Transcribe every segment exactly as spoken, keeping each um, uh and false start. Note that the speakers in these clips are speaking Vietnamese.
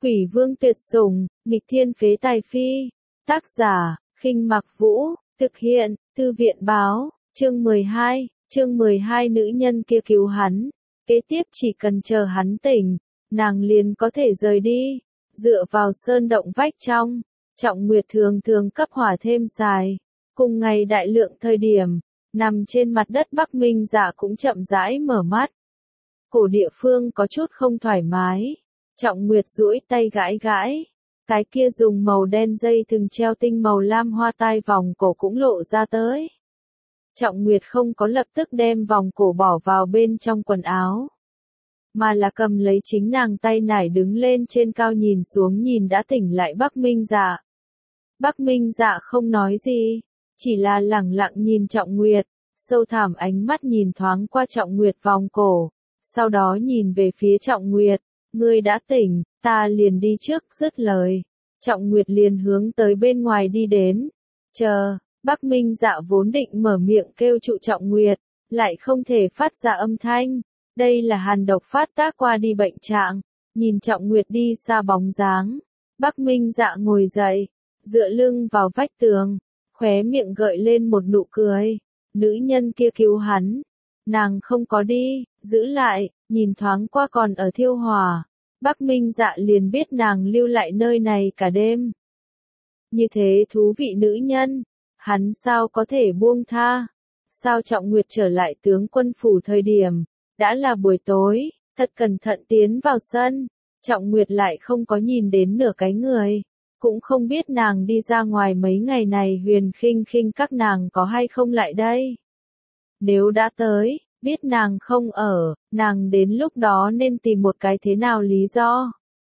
Quỷ vương tuyệt sủng, nghịch thiên phế tài phi. Tác giả, Khinh Mặc Vũ, thực hiện, Thư viện báo, chương mười hai, chương mười hai nữ nhân kia cứu hắn. Kế tiếp chỉ cần chờ hắn tỉnh, nàng liền có thể rời đi. Dựa vào sơn động vách trong, Trọng Nguyệt thường thường cấp hỏa thêm xài. Cùng ngày đại lượng thời điểm, nằm trên mặt đất Bắc Minh Dạ cũng chậm rãi mở mắt. Cổ địa phương có chút không thoải mái. Trọng Nguyệt duỗi tay gãi gãi. Cái kia dùng màu đen dây thừng treo tinh màu lam hoa tai vòng cổ cũng lộ ra tới. Trọng Nguyệt không có lập tức đem vòng cổ bỏ vào bên trong quần áo, mà là cầm lấy chính nàng tay nải đứng lên trên cao nhìn xuống nhìn đã tỉnh lại Bắc Minh Dạ. Bắc Minh Dạ không nói gì, chỉ là lẳng lặng nhìn Trọng Nguyệt, sâu thẳm ánh mắt nhìn thoáng qua Trọng Nguyệt vòng cổ, sau đó nhìn về phía Trọng Nguyệt, ngươi đã tỉnh, ta liền đi trước, dứt lời. Trọng Nguyệt liền hướng tới bên ngoài đi đến. Chờ, Bắc Minh Dạ vốn định mở miệng kêu trụ Trọng Nguyệt, lại không thể phát ra âm thanh. Đây là hàn độc phát tác qua đi bệnh trạng. Nhìn Trọng Nguyệt đi xa bóng dáng, Bắc Minh Dạ ngồi dậy, dựa lưng vào vách tường, khóe miệng gợi lên một nụ cười. Nữ nhân kia cứu hắn, nàng không có đi, giữ lại, nhìn thoáng qua còn ở thiêu hỏa. Bắc Minh Dạ liền biết nàng lưu lại nơi này cả đêm. Như thế thú vị nữ nhân, hắn sao có thể buông tha? Sao Trọng Nguyệt trở lại tướng quân phủ thời điểm, đã là buổi tối, thật cẩn thận tiến vào sân, Trọng Nguyệt lại không có nhìn đến nửa cái người, cũng không biết nàng đi ra ngoài mấy ngày này Huyền Khinh Khinh các nàng có hay không lại đây. Nếu đã tới, biết nàng không ở, nàng đến lúc đó nên tìm một cái thế nào lý do.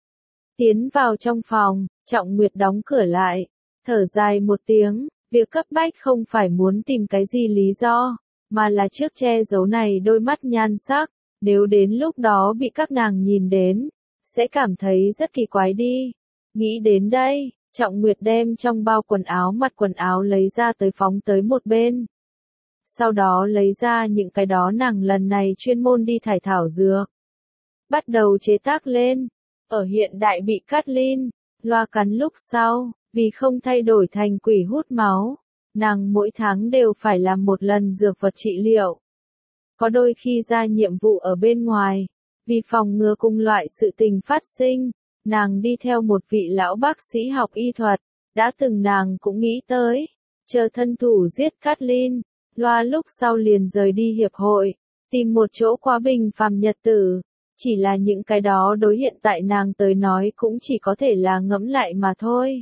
Tiến vào trong phòng, Trọng Nguyệt đóng cửa lại, thở dài một tiếng, việc cấp bách không phải muốn tìm cái gì lý do, mà là trước che giấu này đôi mắt nhan sắc, nếu đến lúc đó bị các nàng nhìn đến, sẽ cảm thấy rất kỳ quái đi. Nghĩ đến đây, Trọng Nguyệt đem trong bao quần áo mặt quần áo lấy ra tới phóng tới một bên. Sau đó lấy ra những cái đó nàng lần này chuyên môn đi thải thảo dược. Bắt đầu chế tác lên. Ở hiện đại bị cắt linh, loa cắn lúc sau, vì không thay đổi thành quỷ hút máu, nàng mỗi tháng đều phải làm một lần dược vật trị liệu. Có đôi khi ra nhiệm vụ ở bên ngoài, vì phòng ngừa cùng loại sự tình phát sinh, nàng đi theo một vị lão bác sĩ học y thuật, đã từng nàng cũng nghĩ tới, chờ thân thủ giết cắt linh. Loa lúc sau liền rời đi hiệp hội, tìm một chỗ quá bình phàm nhật tử, chỉ là những cái đó đối hiện tại nàng tới nói cũng chỉ có thể là ngẫm lại mà thôi.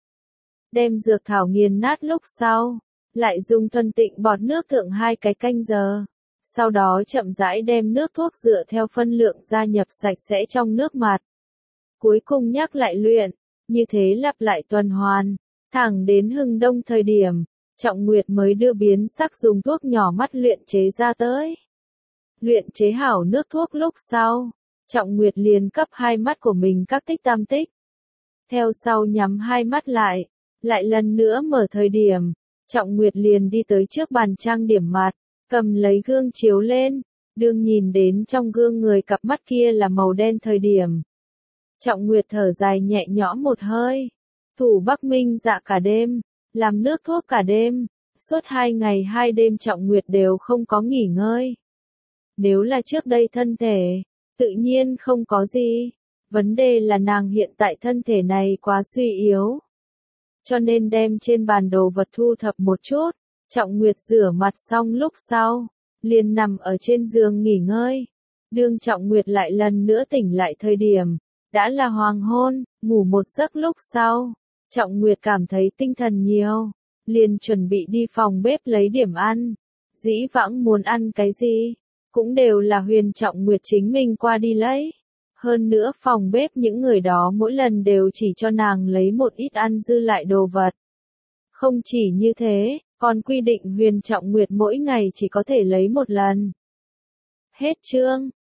Đem dược thảo nghiền nát lúc sau, lại dùng thuần tịnh bọt nước thượng hai cái canh giờ, sau đó chậm rãi đem nước thuốc dựa theo phân lượng gia nhập sạch sẽ trong nước mặt. Cuối cùng nhắc lại luyện, như thế lặp lại tuần hoàn, thẳng đến hừng đông thời điểm. Trọng Nguyệt mới đưa biến sắc dùng thuốc nhỏ mắt luyện chế ra tới. Luyện chế hảo nước thuốc lúc sau, Trọng Nguyệt liền cấp hai mắt của mình các tích tam tích. Theo sau nhắm hai mắt lại, lại lần nữa mở thời điểm, Trọng Nguyệt liền đi tới trước bàn trang điểm mặt, cầm lấy gương chiếu lên, đương nhìn đến trong gương người cặp mắt kia là màu đen thời điểm. Trọng Nguyệt thở dài nhẹ nhõm một hơi, thủ Bắc Minh Dạ cả đêm. Làm nước thuốc cả đêm, suốt hai ngày hai đêm Trọng Nguyệt đều không có nghỉ ngơi. Nếu là trước đây thân thể, tự nhiên không có gì. Vấn đề là nàng hiện tại thân thể này quá suy yếu. Cho nên đem trên bàn đồ vật thu thập một chút, Trọng Nguyệt rửa mặt xong lúc sau, liền nằm ở trên giường nghỉ ngơi. Đương Trọng Nguyệt lại lần nữa tỉnh lại thời điểm, đã là hoàng hôn, ngủ một giấc lúc sau. Trọng Nguyệt cảm thấy tinh thần nhiều, liền chuẩn bị đi phòng bếp lấy điểm ăn. Dĩ vãng muốn ăn cái gì, cũng đều là Huyền Trọng Nguyệt chính mình qua đi lấy. Hơn nữa phòng bếp những người đó mỗi lần đều chỉ cho nàng lấy một ít ăn dư lại đồ vật. Không chỉ như thế, còn quy định Huyền Trọng Nguyệt mỗi ngày chỉ có thể lấy một lần. Hết chương.